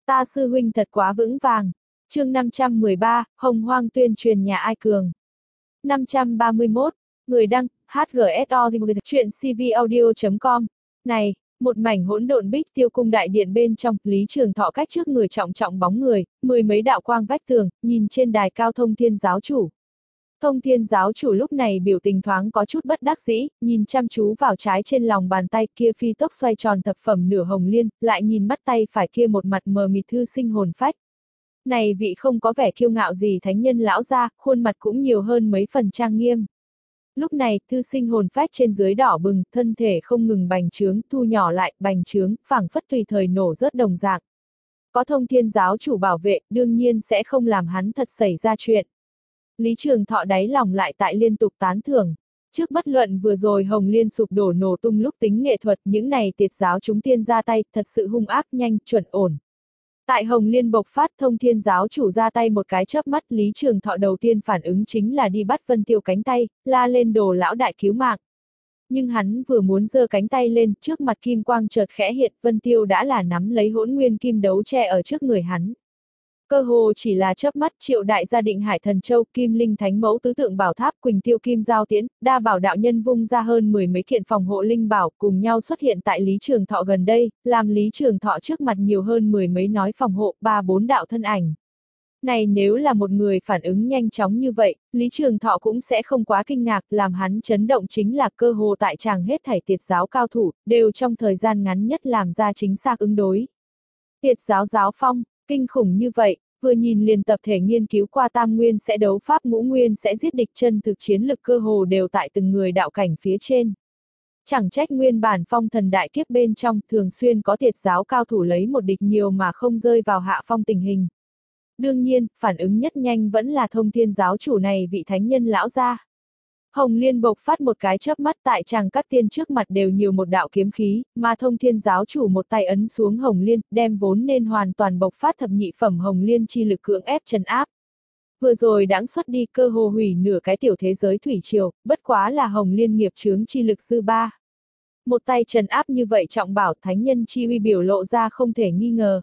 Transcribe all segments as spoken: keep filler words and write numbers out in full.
Ta sư huynh thật quá vững vàng. Chương năm trăm mười ba, Hồng Hoang tuyên truyền nhà ai cường. năm trăm ba mươi mốt, người đăng, hát giê ét o chuyện c v audio chấm com. Này, một mảnh hỗn độn Bích Tiêu cung đại điện bên trong, Lý Trường Thọ cách trước người trọng trọng bóng người, mười mấy đạo quang vách tường, nhìn trên đài cao Thông Thiên giáo chủ. Thông Thiên giáo chủ lúc này biểu tình thoáng có chút bất đắc dĩ, nhìn chăm chú vào trái trên lòng bàn tay kia phi tốc xoay tròn thập phẩm nửa hồng liên, lại nhìn mắt tay phải kia một mặt mờ mịt thư sinh hồn phách. Này vị không có vẻ kiêu ngạo gì thánh nhân lão gia, khuôn mặt cũng nhiều hơn mấy phần trang nghiêm. Lúc này, thư sinh hồn phách trên dưới đỏ bừng, thân thể không ngừng bành trướng, thu nhỏ lại, bành trướng, phảng phất tùy thời nổ rớt đồng dạng. Có Thông Thiên giáo chủ bảo vệ, đương nhiên sẽ không làm hắn thật xảy ra chuyện. Lý Trường Thọ đáy lòng lại tại liên tục tán thưởng. Trước bất luận vừa rồi Hồng Liên sụp đổ nổ tung lúc tính nghệ thuật, những này tiệt giáo chúng tiên ra tay, thật sự hung ác, nhanh, chuẩn ổn. Tại Hồng Liên bộc phát, Thông Thiên giáo chủ ra tay một cái chớp mắt, Lý Trường Thọ đầu tiên phản ứng chính là đi bắt Vân Tiêu cánh tay, la lên Đồ lão đại cứu mạng. Nhưng hắn vừa muốn giơ cánh tay lên, trước mặt kim quang chợt khẽ hiện, Vân Tiêu đã là nắm lấy hỗn nguyên kim đấu che ở trước người hắn. Cơ hồ chỉ là chớp mắt, Triệu đại gia Định Hải Thần Châu, Kim Linh Thánh Mẫu tứ tượng bảo tháp, Quỳnh Tiêu Kim Giao Tiễn, Đa Bảo đạo nhân vung ra hơn mười mấy kiện phòng hộ linh bảo, cùng nhau xuất hiện tại Lý Trường Thọ gần đây, làm Lý Trường Thọ trước mặt nhiều hơn mười mấy nói phòng hộ, ba bốn đạo thân ảnh. Này nếu là một người phản ứng nhanh chóng như vậy, Lý Trường Thọ cũng sẽ không quá kinh ngạc, làm hắn chấn động chính là cơ hồ tại tràng hết thảy tiệt giáo cao thủ, đều trong thời gian ngắn nhất làm ra chính xác ứng đối. Tiệt giáo giáo phong, kinh khủng như vậy, vừa nhìn liền tập thể nghiên cứu qua tam nguyên sẽ đấu pháp ngũ nguyên sẽ giết địch chân thực chiến lực cơ hồ đều tại từng người đạo cảnh phía trên. Chẳng trách nguyên bản phong thần đại kiếp bên trong thường xuyên có tiệt giáo cao thủ lấy một địch nhiều mà không rơi vào hạ phong tình hình. Đương nhiên, phản ứng nhất nhanh vẫn là Thông Thiên giáo chủ này vị thánh nhân lão gia. Hồng Liên bộc phát một cái chớp mắt tại chàng các tiên trước mặt đều nhiều một đạo kiếm khí, mà Thông Thiên giáo chủ một tay ấn xuống Hồng Liên, đem vốn nên hoàn toàn bộc phát thập nhị phẩm Hồng Liên chi lực cưỡng ép trấn áp. Vừa rồi đãng xuất đi cơ hồ hủy nửa cái tiểu thế giới thủy triều, bất quá là Hồng Liên nghiệp chướng chi lực dư ba. Một tay trấn áp như vậy trọng bảo thánh nhân chi uy biểu lộ ra không thể nghi ngờ.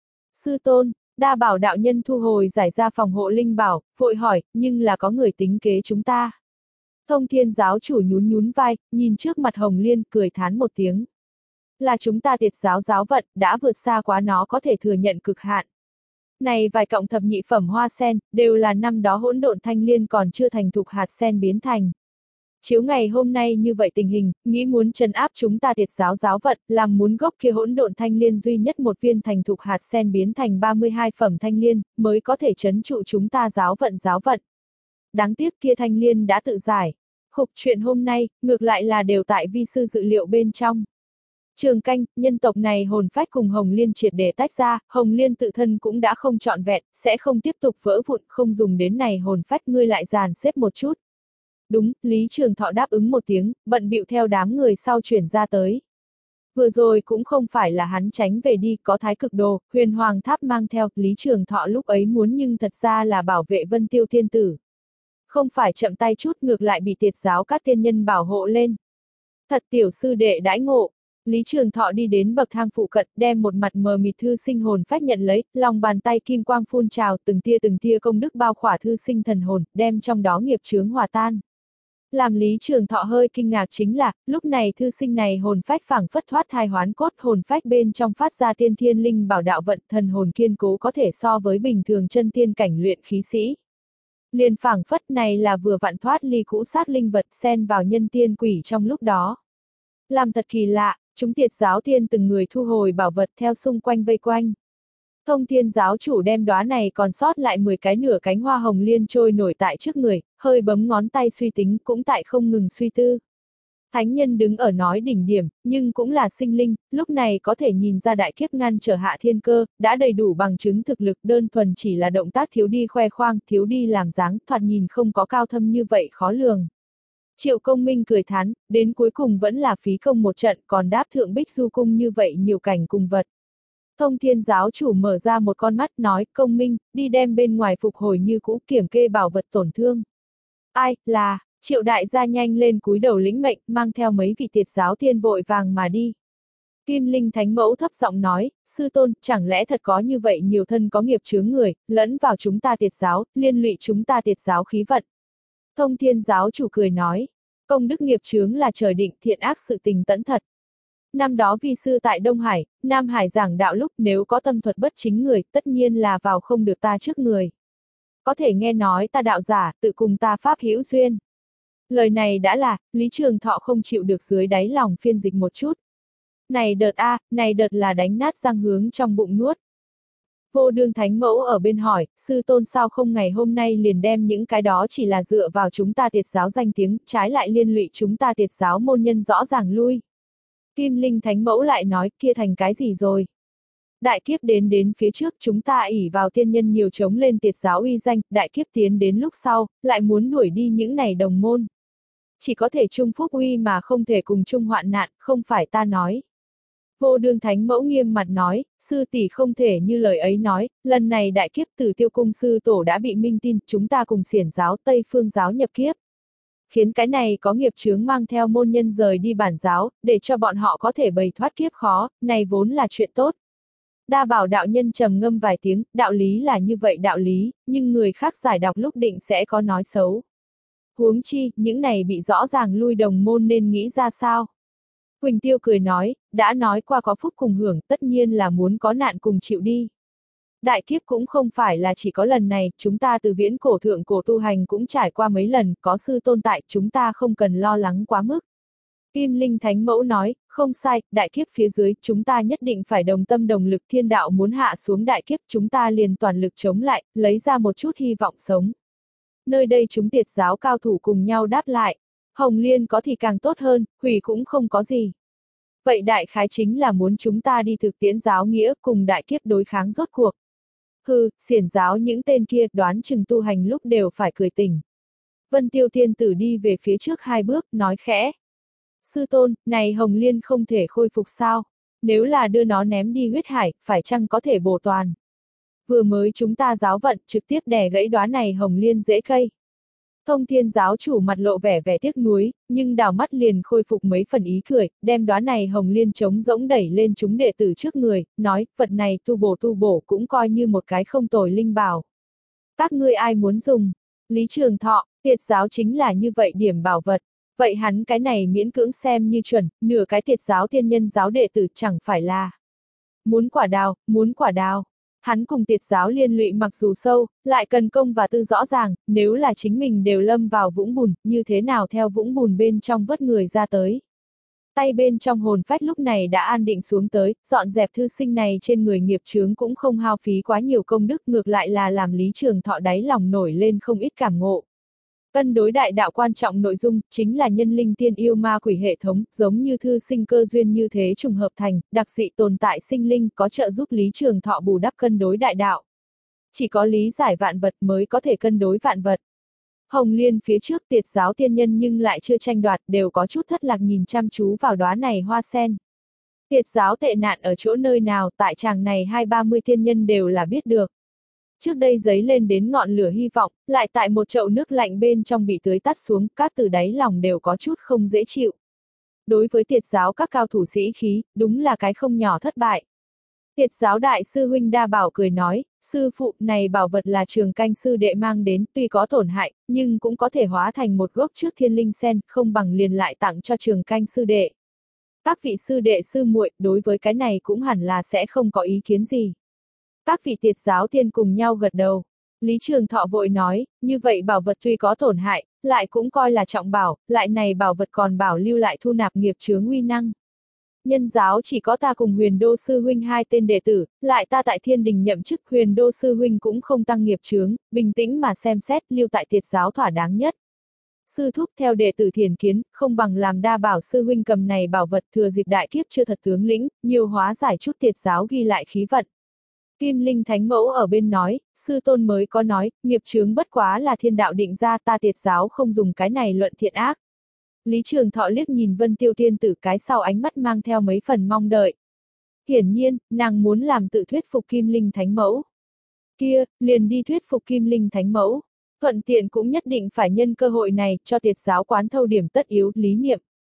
Sư tôn, Đa Bảo đạo nhân thu hồi giải ra phòng hộ linh bảo, vội hỏi, nhưng là có người tính kế chúng ta. Thông Thiên giáo chủ nhún nhún vai, nhìn trước mặt Hồng Liên, cười thán một tiếng. Là chúng ta tiệt giáo giáo vận, đã vượt xa quá nó có thể thừa nhận cực hạn. Này vài cộng thập nhị phẩm hoa sen, đều là năm đó hỗn độn thanh liên còn chưa thành thục hạt sen biến thành. Chiếu ngày hôm nay như vậy tình hình, nghĩ muốn trấn áp chúng ta tiệt giáo giáo vận, làm muốn gốc kia hỗn độn thanh liên duy nhất một viên thành thục hạt sen biến thành ba mươi hai phẩm thanh liên, mới có thể trấn trụ chúng ta giáo vận giáo vận. Đáng tiếc kia thanh liên đã tự giải. Khục chuyện hôm nay, ngược lại là đều tại vi sư dự liệu bên trong. Trường canh, nhân tộc này hồn phách cùng Hồng Liên triệt để tách ra, Hồng Liên tự thân cũng đã không trọn vẹn, sẽ không tiếp tục vỡ vụn, không dùng đến này hồn phách ngươi lại dàn xếp một chút. Đúng, Lý Trường Thọ đáp ứng một tiếng, bận bịu theo đám người sau chuyển ra tới. Vừa rồi cũng không phải là hắn tránh về đi, có thái cực đồ, huyền hoàng tháp mang theo, Lý Trường Thọ lúc ấy muốn nhưng thật ra là bảo vệ Vân Tiêu thiên tử. Không phải chậm tay chút ngược lại bị tiệt giáo các tiên nhân bảo hộ lên. Thật tiểu sư đệ đãi ngộ. Lý Trường Thọ đi đến bậc thang phụ cận, đem một mặt mờ mịt thư sinh hồn phách nhận lấy, lòng bàn tay kim quang phun trào, từng tia từng tia công đức bao khỏa thư sinh thần hồn, đem trong đó nghiệp chướng hòa tan. Làm Lý Trường Thọ hơi kinh ngạc chính là, lúc này thư sinh này hồn phách phảng phất thoát thai hoán cốt, hồn phách bên trong phát ra tiên thiên linh bảo đạo vận, thần hồn kiên cố có thể so với bình thường chân tiên cảnh luyện khí sĩ. Liền phảng phất này là vừa vặn thoát ly cũ xác linh vật xen vào nhân tiên quỷ trong lúc đó. Làm thật kỳ lạ, chúng tiệt giáo tiên từng người thu hồi bảo vật theo xung quanh vây quanh. Thông Thiên giáo chủ đem đóa này còn sót lại mười cái nửa cánh hoa hồng liên trôi nổi tại trước người, hơi bấm ngón tay suy tính cũng tại không ngừng suy tư. Thánh nhân đứng ở nói đỉnh điểm, nhưng cũng là sinh linh, lúc này có thể nhìn ra đại kiếp ngăn trở hạ thiên cơ, đã đầy đủ bằng chứng thực lực đơn thuần chỉ là động tác thiếu đi khoe khoang, thiếu đi làm dáng, thoạt nhìn không có cao thâm như vậy khó lường. Triệu Công Minh cười thán, đến cuối cùng vẫn là phí công một trận còn đáp thượng Bích Du Cung như vậy nhiều cảnh cùng vật. Thông Thiên giáo chủ mở ra một con mắt nói, Công Minh, đi đem bên ngoài phục hồi như cũ kiểm kê bảo vật tổn thương. Ai, là, Triệu đại gia nhanh lên cúi đầu lĩnh mệnh, mang theo mấy vị tiệt giáo tiên vội vàng mà đi. Kim Linh Thánh Mẫu thấp giọng nói, sư tôn, chẳng lẽ thật có như vậy nhiều thân có nghiệp chướng người, lẫn vào chúng ta tiệt giáo, liên lụy chúng ta tiệt giáo khí vận. Thông Thiên giáo chủ cười nói, công đức nghiệp chướng là trời định, thiện ác sự tình tẫn thật. Năm đó vi sư tại Đông Hải, Nam Hải giảng đạo lúc nếu có tâm thuật bất chính người, tất nhiên là vào không được ta trước người. Có thể nghe nói ta đạo giả, tự cùng ta pháp hữu duyên. Lời này đã là, Lý Trường Thọ không chịu được dưới đáy lòng phiên dịch một chút. Này đợt a, này đợt là đánh nát răng hướng trong bụng nuốt. Vô Đương Thánh Mẫu ở bên hỏi, sư tôn sao không ngày hôm nay liền đem những cái đó chỉ là dựa vào chúng ta tiệt giáo danh tiếng, trái lại liên lụy chúng ta tiệt giáo môn nhân rõ ràng lui. Kim Linh Thánh Mẫu lại nói, kia thành cái gì rồi? Đại kiếp đến đến phía trước chúng ta ỷ vào tiên nhân nhiều chống lên tiệt giáo uy danh, đại kiếp tiến đến lúc sau, lại muốn đuổi đi những này đồng môn. Chỉ có thể chung phúc uy mà không thể cùng chung hoạn nạn, không phải ta nói. Vô Đương Thánh Mẫu nghiêm mặt nói, sư tỷ không thể như lời ấy nói, lần này đại kiếp Tử Tiêu Cung sư tổ đã bị minh tin, chúng ta cùng xiển giáo Tây Phương giáo nhập kiếp. Khiến cái này có nghiệp chướng mang theo môn nhân rời đi bản giáo, để cho bọn họ có thể bày thoát kiếp khó, này vốn là chuyện tốt. Đa Bảo đạo nhân trầm ngâm vài tiếng, đạo lý là như vậy đạo lý, nhưng người khác giải đọc lúc định sẽ có nói xấu. Huống chi, những này bị rõ ràng lui đồng môn nên nghĩ ra sao? Quỳnh Tiêu cười nói, đã nói qua có phúc cùng hưởng, tất nhiên là muốn có nạn cùng chịu đi. Đại kiếp cũng không phải là chỉ có lần này, chúng ta từ viễn cổ thượng cổ tu hành cũng trải qua mấy lần, có sư tôn tại, chúng ta không cần lo lắng quá mức. Kim Linh Thánh Mẫu nói, không sai, đại kiếp phía dưới, chúng ta nhất định phải đồng tâm đồng lực, thiên đạo muốn hạ xuống đại kiếp, chúng ta liền toàn lực chống lại, lấy ra một chút hy vọng sống. Nơi đây chúng tiệt giáo cao thủ cùng nhau đáp lại, Hồng Liên có thì càng tốt hơn, hủy cũng không có gì. Vậy đại khái chính là muốn chúng ta đi thực tiễn giáo nghĩa cùng đại kiếp đối kháng rốt cuộc. Hừ, xiển giáo những tên kia đoán chừng tu hành lúc đều phải cười tỉnh. Vân Tiêu Thiên Tử đi về phía trước hai bước, nói khẽ. Sư tôn, này Hồng Liên không thể khôi phục sao? Nếu là đưa nó ném đi huyết hải, phải chăng có thể bổ toàn? Vừa mới chúng ta giáo vận trực tiếp đè gãy đóa này Hồng Liên rễ cây. Thông Thiên giáo chủ mặt lộ vẻ vẻ tiếc nuối, nhưng đảo mắt liền khôi phục mấy phần ý cười, đem đóa này Hồng Liên trống rỗng đẩy lên chúng đệ tử trước người, nói, vật này tu bổ tu bổ cũng coi như một cái không tồi linh bảo. Các ngươi ai muốn dùng? Lý Trường Thọ, tiệt giáo chính là như vậy điểm bảo vật. Vậy hắn cái này miễn cưỡng xem như chuẩn, nửa cái tiệt giáo tiên nhân giáo đệ tử chẳng phải là. Muốn quả đào, muốn quả đào. Hắn cùng tiệt giáo liên lụy mặc dù sâu, lại cần công và tư rõ ràng, nếu là chính mình đều lâm vào vũng bùn, như thế nào theo vũng bùn bên trong vớt người ra tới. Tay bên trong hồn phách lúc này đã an định xuống tới, dọn dẹp thư sinh này trên người nghiệp chướng cũng không hao phí quá nhiều công đức, ngược lại là làm Lý Trường Thọ đáy lòng nổi lên không ít cảm ngộ. Cân đối đại đạo quan trọng nội dung, chính là nhân linh tiên yêu ma quỷ hệ thống, giống như thư sinh cơ duyên như thế trùng hợp thành, đặc dị tồn tại sinh linh, có trợ giúp Lý Trường Thọ bù đắp cân đối đại đạo. Chỉ có lý giải vạn vật mới có thể cân đối vạn vật. Hồng Liên phía trước tiệt giáo tiên nhân nhưng lại chưa tranh đoạt, đều có chút thất lạc nhìn chăm chú vào đóa này hoa sen. Tiệt giáo tệ nạn ở chỗ nơi nào, tại tràng này hai ba mươi tiên nhân đều là biết được. Trước đây giấy lên đến ngọn lửa hy vọng, lại tại một chậu nước lạnh bên trong bị tưới tắt xuống, các từ đáy lòng đều có chút không dễ chịu. Đối với tiệt giáo các cao thủ sĩ khí, đúng là cái không nhỏ thất bại. Tiệt giáo đại sư huynh Đa Bảo cười nói, sư phụ này bảo vật là Trường Canh sư đệ mang đến, tuy có tổn hại, nhưng cũng có thể hóa thành một gốc trước thiên linh sen, không bằng liền lại tặng cho Trường Canh sư đệ. Các vị sư đệ sư muội đối với cái này cũng hẳn là sẽ không có ý kiến gì. Các vị tiệt giáo tiên cùng nhau gật đầu. Lý Trường Thọ vội nói, như vậy bảo vật tuy có tổn hại, lại cũng coi là trọng bảo, lại này bảo vật còn bảo lưu lại thu nạp nghiệp chướng uy năng. Nhân giáo chỉ có ta cùng Huyền Đô sư huynh hai tên đệ tử, lại ta tại Thiên Đình nhậm chức, Huyền Đô sư huynh cũng không tăng nghiệp chướng, bình tĩnh mà xem xét, lưu tại tiệt giáo thỏa đáng nhất. Sư thúc theo đệ tử thiền kiến, không bằng làm Đa Bảo sư huynh cầm này bảo vật thừa dịp đại kiếp chưa thật tướng lĩnh, nhiều hóa giải chút tiệt giáo ghi lại khí vận. Kim Linh Thánh Mẫu ở bên nói, sư tôn mới có nói, nghiệp chướng bất quá là thiên đạo định ra, ta tiệt giáo không dùng cái này luận thiện ác. Lý Trường Thọ liếc nhìn Vân Tiêu Tiên Tử cái sau ánh mắt mang theo mấy phần mong đợi. Hiển nhiên, nàng muốn làm tự thuyết phục Kim Linh Thánh Mẫu. Kia, liền đi thuyết phục Kim Linh Thánh Mẫu. Thuận tiện cũng nhất định phải nhân cơ hội này, cho tiệt giáo quán thâu điểm tất yếu, lý niệm.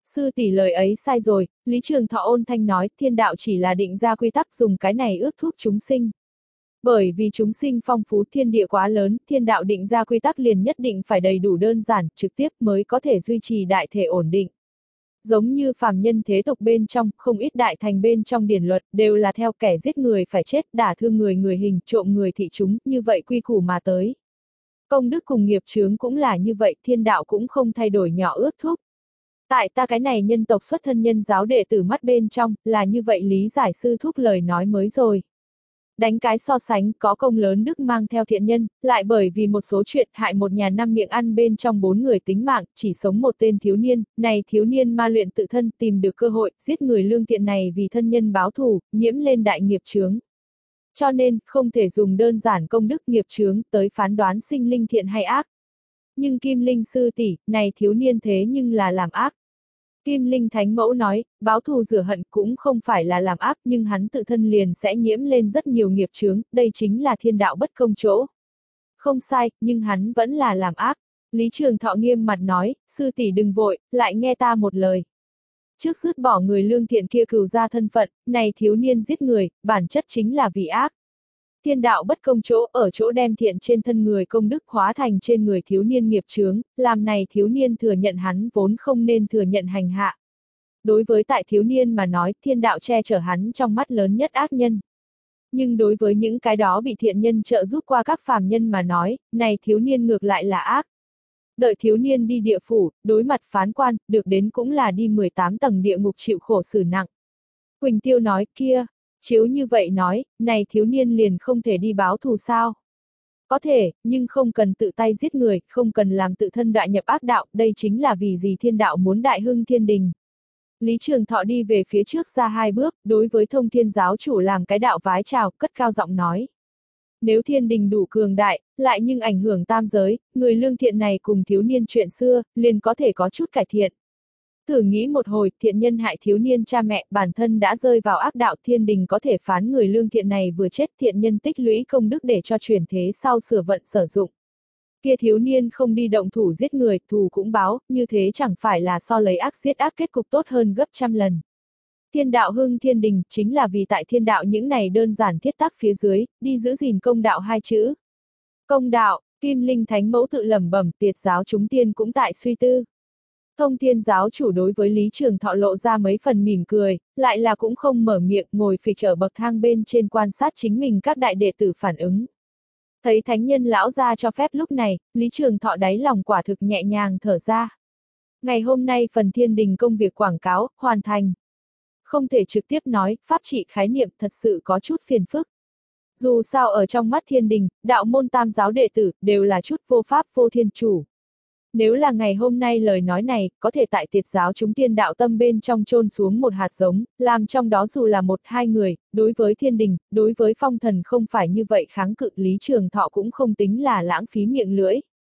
Sư tỷ lời ấy sai rồi, Lý Trường Thọ ôn thanh nói, thiên đạo chỉ là định ra quy tắc dùng cái này ước thúc chúng sinh. Bởi vì chúng sinh phong phú thiên địa quá lớn, thiên đạo định ra quy tắc liền nhất định phải đầy đủ đơn giản, trực tiếp mới có thể duy trì đại thể ổn định. Giống như phàm nhân thế tục bên trong, không ít đại thành bên trong điển luật, đều là theo kẻ giết người phải chết, đả thương người người hình, trộm người thị chúng, như vậy quy củ mà tới. Công đức cùng nghiệp chướng cũng là như vậy, thiên đạo cũng không thay đổi nhỏ ước thúc. Tại ta cái này nhân tộc xuất thân nhân giáo đệ tử mắt bên trong, là như vậy lý giải sư thúc lời nói mới rồi. Đánh cái so sánh, có công lớn đức mang theo thiện nhân, lại bởi vì một số chuyện hại một nhà năm miệng ăn bên trong bốn người tính mạng, chỉ sống một tên thiếu niên, này thiếu niên ma luyện tự thân tìm được cơ hội, giết người lương thiện này vì thân nhân báo thù, nhiễm lên đại nghiệp chướng. Cho nên, không thể dùng đơn giản công đức nghiệp chướng tới phán đoán sinh linh thiện hay ác. Nhưng Kim Linh sư tỷ, này thiếu niên thế nhưng là làm ác. Kim Linh Thánh Mẫu nói, báo thù rửa hận cũng không phải là làm ác nhưng hắn tự thân liền sẽ nhiễm lên rất nhiều nghiệp chướng, đây chính là thiên đạo bất công chỗ. Không sai, nhưng hắn vẫn là làm ác. Lý Trường Thọ nghiêm mặt nói, sư tỷ đừng vội, lại nghe ta một lời. Trước dứt bỏ người lương thiện kia cừu ra thân phận, này thiếu niên giết người, bản chất chính là vì ác. Thiên đạo bất công chỗ ở chỗ đem thiện trên thân người công đức hóa thành trên người thiếu niên nghiệp chướng, làm này thiếu niên thừa nhận hắn vốn không nên thừa nhận hành hạ. Đối với tại thiếu niên mà nói, thiên đạo che chở hắn trong mắt lớn nhất ác nhân. Nhưng đối với những cái đó bị thiện nhân trợ giúp qua các phàm nhân mà nói, này thiếu niên ngược lại là ác. Đợi thiếu niên đi địa phủ, đối mặt phán quan, được đến cũng là đi mười tám tầng địa ngục chịu khổ xử nặng. Quỳnh Tiêu nói, kia, chiếu như vậy nói, này thiếu niên liền không thể đi báo thù sao? Có thể, nhưng không cần tự tay giết người, không cần làm tự thân đại nhập ác đạo, đây chính là vì gì thiên đạo muốn đại hưng thiên đình. Lý Trường Thọ đi về phía trước ra hai bước, đối với Thông Thiên giáo chủ làm cái đạo vái chào, cất cao giọng nói. Nếu thiên đình đủ cường đại, lại nhưng ảnh hưởng tam giới, người lương thiện này cùng thiếu niên chuyện xưa, liền có thể có chút cải thiện. Thử nghĩ một hồi, thiện nhân hại thiếu niên cha mẹ, bản thân đã rơi vào ác đạo, thiên đình có thể phán người lương thiện này vừa chết, thiện nhân tích lũy công đức để cho chuyển thế sau sửa vận sử dụng. Kia thiếu niên không đi động thủ giết người, thù cũng báo, như thế chẳng phải là so lấy ác giết ác kết cục tốt hơn gấp trăm lần. Thiên đạo hưng thiên đình, chính là vì tại thiên đạo những này đơn giản thiết tắc phía dưới, đi giữ gìn công đạo hai chữ. Công đạo, Kim Linh Thánh Mẫu tự lẩm bẩm, tiệt giáo chúng tiên cũng tại suy tư. Thông Thiên giáo chủ đối với Lý Trường Thọ lộ ra mấy phần mỉm cười, lại là cũng không mở miệng, ngồi phịch ở bậc thang bên trên quan sát chính mình các đại đệ tử phản ứng. Thấy thánh nhân lão ra cho phép lúc này, Lý Trường Thọ đáy lòng quả thực nhẹ nhàng thở ra. Ngày hôm nay phần thiên đình công việc quảng cáo, hoàn thành. Không thể trực tiếp nói, pháp trị khái niệm thật sự có chút phiền phức. Dù sao ở trong mắt thiên đình, đạo môn tam giáo đệ tử, đều là chút vô pháp vô thiên chủ. Nếu là ngày hôm nay lời nói này, có thể tại tiệt giáo chúng tiên đạo tâm bên trong chôn xuống một hạt giống, làm trong đó dù là một hai người, đối với thiên đình, đối với phong thần không phải như vậy kháng cự, Lý Trường Thọ cũng không tính là lãng phí miệng lưỡi.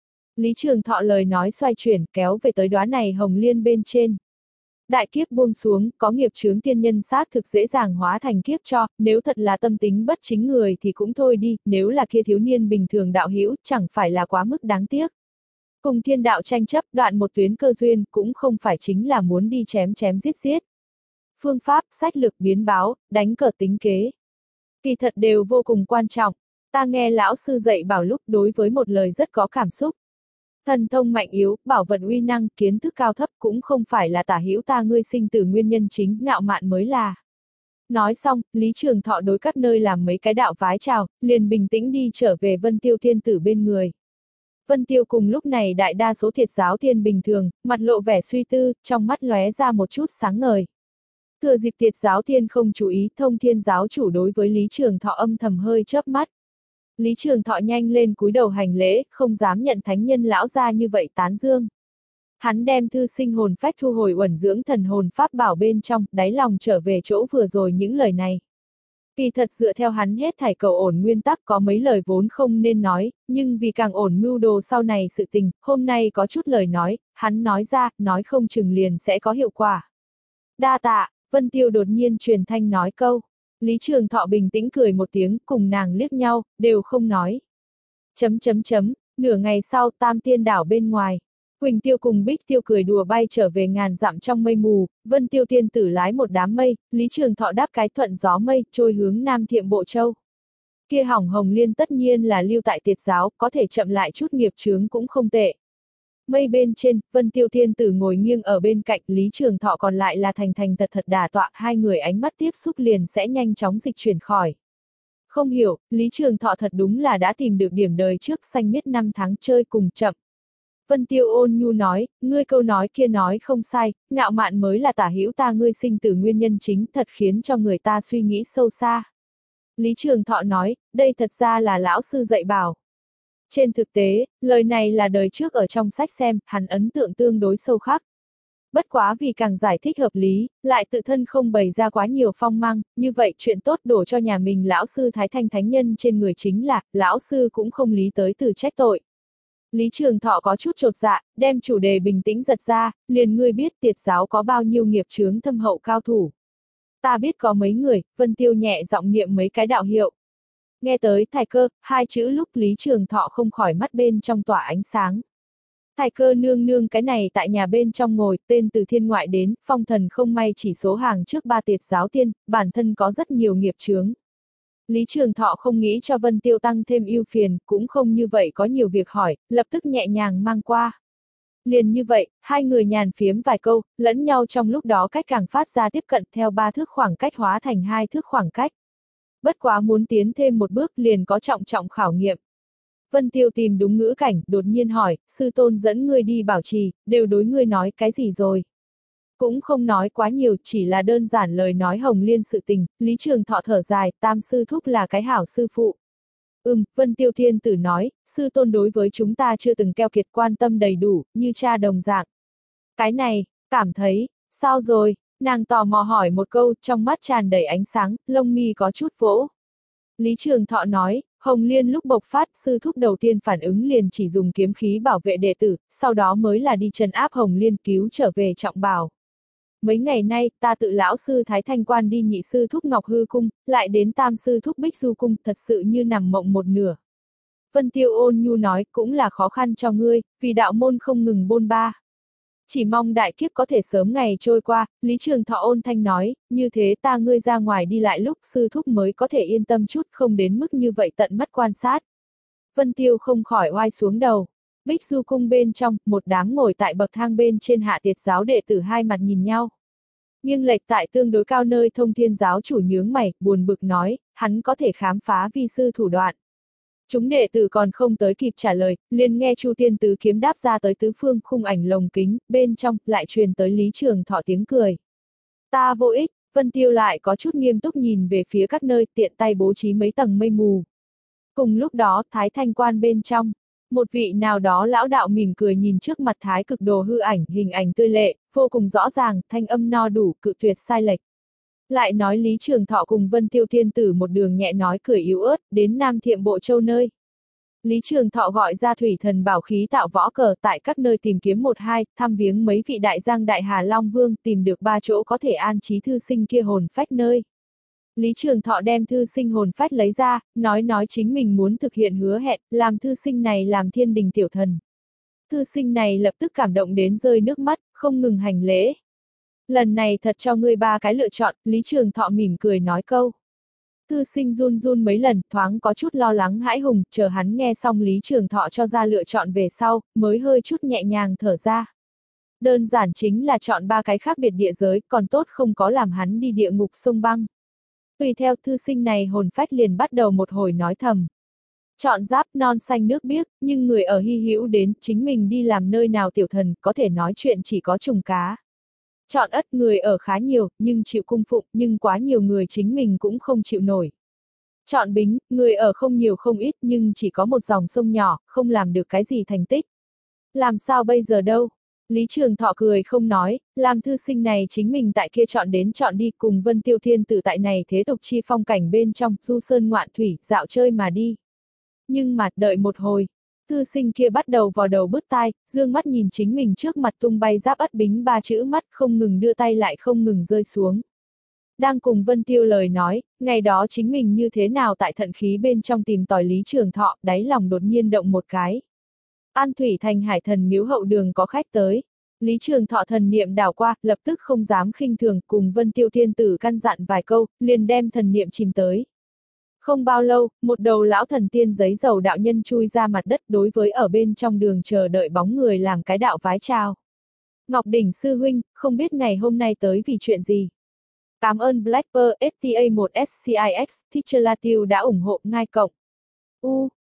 Lý Trường Thọ lời nói xoay chuyển, kéo về tới đóa này hồng liên bên trên. Đại kiếp buông xuống, có nghiệp chướng tiên nhân xác thực dễ dàng hóa thành kiếp cho, nếu thật là tâm tính bất chính người thì cũng thôi đi, nếu là kia thiếu niên bình thường đạo hữu, chẳng phải là quá mức đáng tiếc. Cùng thiên đạo tranh chấp, đoạn một tuyến cơ duyên, cũng không phải chính là muốn đi chém chém giết giết. Phương pháp, sách lược biến báo, đánh cờ tính kế. Kỳ thật đều vô cùng quan trọng. Ta nghe lão sư dạy bảo lúc đối với một lời rất có cảm xúc. Thần thông mạnh yếu, bảo vật uy năng, kiến thức cao thấp cũng không phải là tả hữu ta ngươi sinh từ nguyên nhân chính, ngạo mạn mới là. Nói xong, Lý Trường Thọ đối các nơi làm mấy cái đạo vái chào, liền bình tĩnh đi trở về Vân Tiêu Thiên Tử bên người. Vân Tiêu cùng lúc này đại đa số thiệt giáo thiên bình thường, mặt lộ vẻ suy tư, trong mắt lóe ra một chút sáng ngời. Thừa dịp thiệt giáo thiên không chú ý, Thông Thiên giáo chủ đối với Lý Trường Thọ âm thầm hơi chớp mắt. Lý Trường Thọ nhanh lên cúi đầu hành lễ, không dám nhận thánh nhân lão ra như vậy tán dương. Hắn đem thư sinh hồn phách thu hồi uẩn dưỡng thần hồn pháp bảo bên trong, đáy lòng trở về chỗ vừa rồi những lời này. Kỳ thật dựa theo hắn hết thảy cầu ổn nguyên tắc có mấy lời vốn không nên nói, nhưng vì càng ổn mưu đồ sau này sự tình, hôm nay có chút lời nói, hắn nói ra, nói không chừng liền sẽ có hiệu quả. Đa tạ, Vân Tiêu đột nhiên truyền thanh nói câu. Lý Trường Thọ bình tĩnh cười một tiếng, cùng nàng liếc nhau, đều không nói. Chấm chấm chấm, nửa ngày sau tam tiên đảo bên ngoài. Quỳnh Tiêu cùng Bích Tiêu cười đùa bay trở về ngàn dặm trong mây mù, Vân Tiêu tiên tử lái một đám mây, Lý Trường Thọ đáp cái thuận gió mây, trôi hướng Nam Thiệm Bộ Châu. Kia hỏng Hồng Liên tất nhiên là lưu tại Tiệt giáo, có thể chậm lại chút nghiệp chướng cũng không tệ. Mây bên trên, Vân Tiêu tiên tử ngồi nghiêng ở bên cạnh, Lý Trường Thọ còn lại là thành thành thật thật đả tọa, hai người ánh mắt tiếp xúc liền sẽ nhanh chóng dịch chuyển khỏi. Không hiểu, Lý Trường Thọ thật đúng là đã tìm được điểm đời trước xanh miết năm tháng chơi cùng chậm. Vân Tiêu ôn nhu nói, ngươi câu nói kia nói không sai, ngạo mạn mới là tả hữu ta ngươi sinh tử nguyên nhân chính, thật khiến cho người ta suy nghĩ sâu xa. Lý Trường Thọ nói, đây thật ra là lão sư dạy bảo. Trên thực tế, lời này là đời trước ở trong sách xem, hắn ấn tượng tương đối sâu khắc. Bất quá vì càng giải thích hợp lý, lại tự thân không bày ra quá nhiều phong mang, như vậy chuyện tốt đổ cho nhà mình lão sư Thái Thanh Thánh Nhân trên người chính là, lão sư cũng không lý tới từ trách tội. Lý Trường Thọ có chút chột dạ, đem chủ đề bình tĩnh giật ra, liền ngươi biết Tiệt giáo có bao nhiêu nghiệp chướng thâm hậu cao thủ. Ta biết có mấy người, Vân Tiêu nhẹ giọng niệm mấy cái đạo hiệu. Nghe tới Thải Cơ, hai chữ lúc Lý Trường Thọ không khỏi mắt bên trong tỏa ánh sáng. Thải Cơ nương nương cái này tại nhà bên trong ngồi, tên từ thiên ngoại đến, phong thần không may chỉ số hàng trước ba Tiệt giáo tiên, bản thân có rất nhiều nghiệp chướng. Lý Trường Thọ không nghĩ cho Vân Tiêu tăng thêm ưu phiền, cũng không như vậy có nhiều việc hỏi, lập tức nhẹ nhàng mang qua. Liền như vậy, hai người nhàn phiếm vài câu, lẫn nhau trong lúc đó cách càng phát ra tiếp cận theo ba thước khoảng cách hóa thành hai thước khoảng cách. Bất quá muốn tiến thêm một bước liền có trọng trọng khảo nghiệm. Vân Tiêu tìm đúng ngữ cảnh, đột nhiên hỏi, sư tôn dẫn ngươi đi bảo trì, đều đối ngươi nói cái gì rồi? Cũng không nói quá nhiều, chỉ là đơn giản lời nói Hồng Liên sự tình, Lý Trường Thọ thở dài, tam sư thúc là cái hảo sư phụ. Ừm, Vân Tiêu Thiên Tử nói, sư tôn đối với chúng ta chưa từng keo kiệt quan tâm đầy đủ, như cha đồng dạng. Cái này, cảm thấy, sao rồi? Nàng tò mò hỏi một câu, trong mắt tràn đầy ánh sáng, lông mi có chút vỗ. Lý Trường Thọ nói, Hồng Liên lúc bộc phát, sư thúc đầu tiên phản ứng liền chỉ dùng kiếm khí bảo vệ đệ tử, sau đó mới là đi trấn áp Hồng Liên cứu trở về trọng bảo. Mấy ngày nay, ta tự lão sư Thái Thanh Quan đi nhị sư thúc Ngọc Hư Cung, lại đến tam sư thúc Bích Du Cung, thật sự như nằm mộng một nửa. Vân Tiêu ôn nhu nói, cũng là khó khăn cho ngươi, vì đạo môn không ngừng bôn ba. Chỉ mong đại kiếp có thể sớm ngày trôi qua, Lý Trường Thọ ôn thanh nói, như thế ta ngươi ra ngoài đi lại lúc sư thúc mới có thể yên tâm chút, không đến mức như vậy tận mắt quan sát. Vân Tiêu không khỏi oai xuống đầu. Bích Du Cung bên trong, một đám ngồi tại bậc thang bên trên hạ Tiệt giáo đệ tử hai mặt nhìn nhau. Nghiêng lệch tại tương đối cao nơi Thông Thiên giáo chủ nhướng mày, buồn bực nói, hắn có thể khám phá vi sư thủ đoạn. Chúng đệ tử còn không tới kịp trả lời, liền nghe Chu Tiên Tứ kiếm đáp ra tới tứ phương khung ảnh lồng kính, bên trong, lại truyền tới Lý Trường Thọ tiếng cười. Ta vô ích, Vân Tiêu lại có chút nghiêm túc nhìn về phía các nơi, tiện tay bố trí mấy tầng mây mù. Cùng lúc đó, Thái Thanh Quan bên trong, một vị nào đó lão đạo mỉm cười nhìn trước mặt Thái Cực Đồ hư ảnh, hình ảnh tươi lệ, vô cùng rõ ràng, thanh âm no đủ, cự tuyệt sai lệch. Lại nói Lý Trường Thọ cùng Vân Tiêu Thiên Tử một đường nhẹ nói cười yếu ớt, đến Nam Thiệm Bộ Châu nơi. Lý Trường Thọ gọi ra thủy thần bảo khí tạo võ cờ tại các nơi tìm kiếm một hai, thăm viếng mấy vị đại giang đại Hà Long Vương, tìm được ba chỗ có thể an trí thư sinh kia hồn phách nơi. Lý Trường Thọ đem thư sinh hồn phách lấy ra, nói nói chính mình muốn thực hiện hứa hẹn, làm thư sinh này làm thiên đình tiểu thần. Thư sinh này lập tức cảm động đến rơi nước mắt, không ngừng hành lễ. Lần này thật cho ngươi ba cái lựa chọn, Lý Trường Thọ mỉm cười nói câu. Thư sinh run run mấy lần, thoáng có chút lo lắng hãi hùng, chờ hắn nghe xong Lý Trường Thọ cho ra lựa chọn về sau, mới hơi chút nhẹ nhàng thở ra. Đơn giản chính là chọn ba cái khác biệt địa giới, còn tốt không có làm hắn đi địa ngục sông băng. Tùy theo thư sinh này hồn phách liền bắt đầu một hồi nói thầm. Chọn giáp non xanh nước biếc, nhưng người ở hy hữu đến, chính mình đi làm nơi nào tiểu thần, có thể nói chuyện chỉ có trùng cá. Chọn ất người ở khá nhiều, nhưng chịu cung phụng, nhưng quá nhiều người chính mình cũng không chịu nổi. Chọn bính, người ở không nhiều không ít, nhưng chỉ có một dòng sông nhỏ, không làm được cái gì thành tích. Làm sao bây giờ đâu? Lý Trường Thọ cười không nói, làm thư sinh này chính mình tại kia chọn đến chọn đi cùng Vân Tiêu Thiên Tử tại này thế tục chi phong cảnh bên trong, du sơn ngoạn thủy, dạo chơi mà đi. Nhưng mà, đợi một hồi, thư sinh kia bắt đầu vò đầu bứt tai, dương mắt nhìn chính mình trước mặt tung bay giáp ất bính ba chữ mắt không ngừng đưa tay lại không ngừng rơi xuống. Đang cùng Vân Tiêu lời nói, ngày đó chính mình như thế nào tại thận khí bên trong tìm tòi Lý Trường Thọ, đáy lòng đột nhiên động một cái. An Thủy Thành Hải Thần miếu hậu đường có khách tới. Lý Trường Thọ thần niệm đảo qua, lập tức không dám khinh thường, cùng Vân Tiêu Thiên Tử căn dặn vài câu, liền đem thần niệm chìm tới. Không bao lâu, một đầu lão thần tiên giấy dầu đạo nhân chui ra mặt đất đối với ở bên trong đường chờ đợi bóng người làm cái đạo vái chào. Ngọc Đỉnh sư huynh, không biết ngày hôm nay tới vì chuyện gì. Cảm ơn Blackbird ét tê a một ét xê i ích, Teacher Latiu đã ủng hộ ngay cộng. U,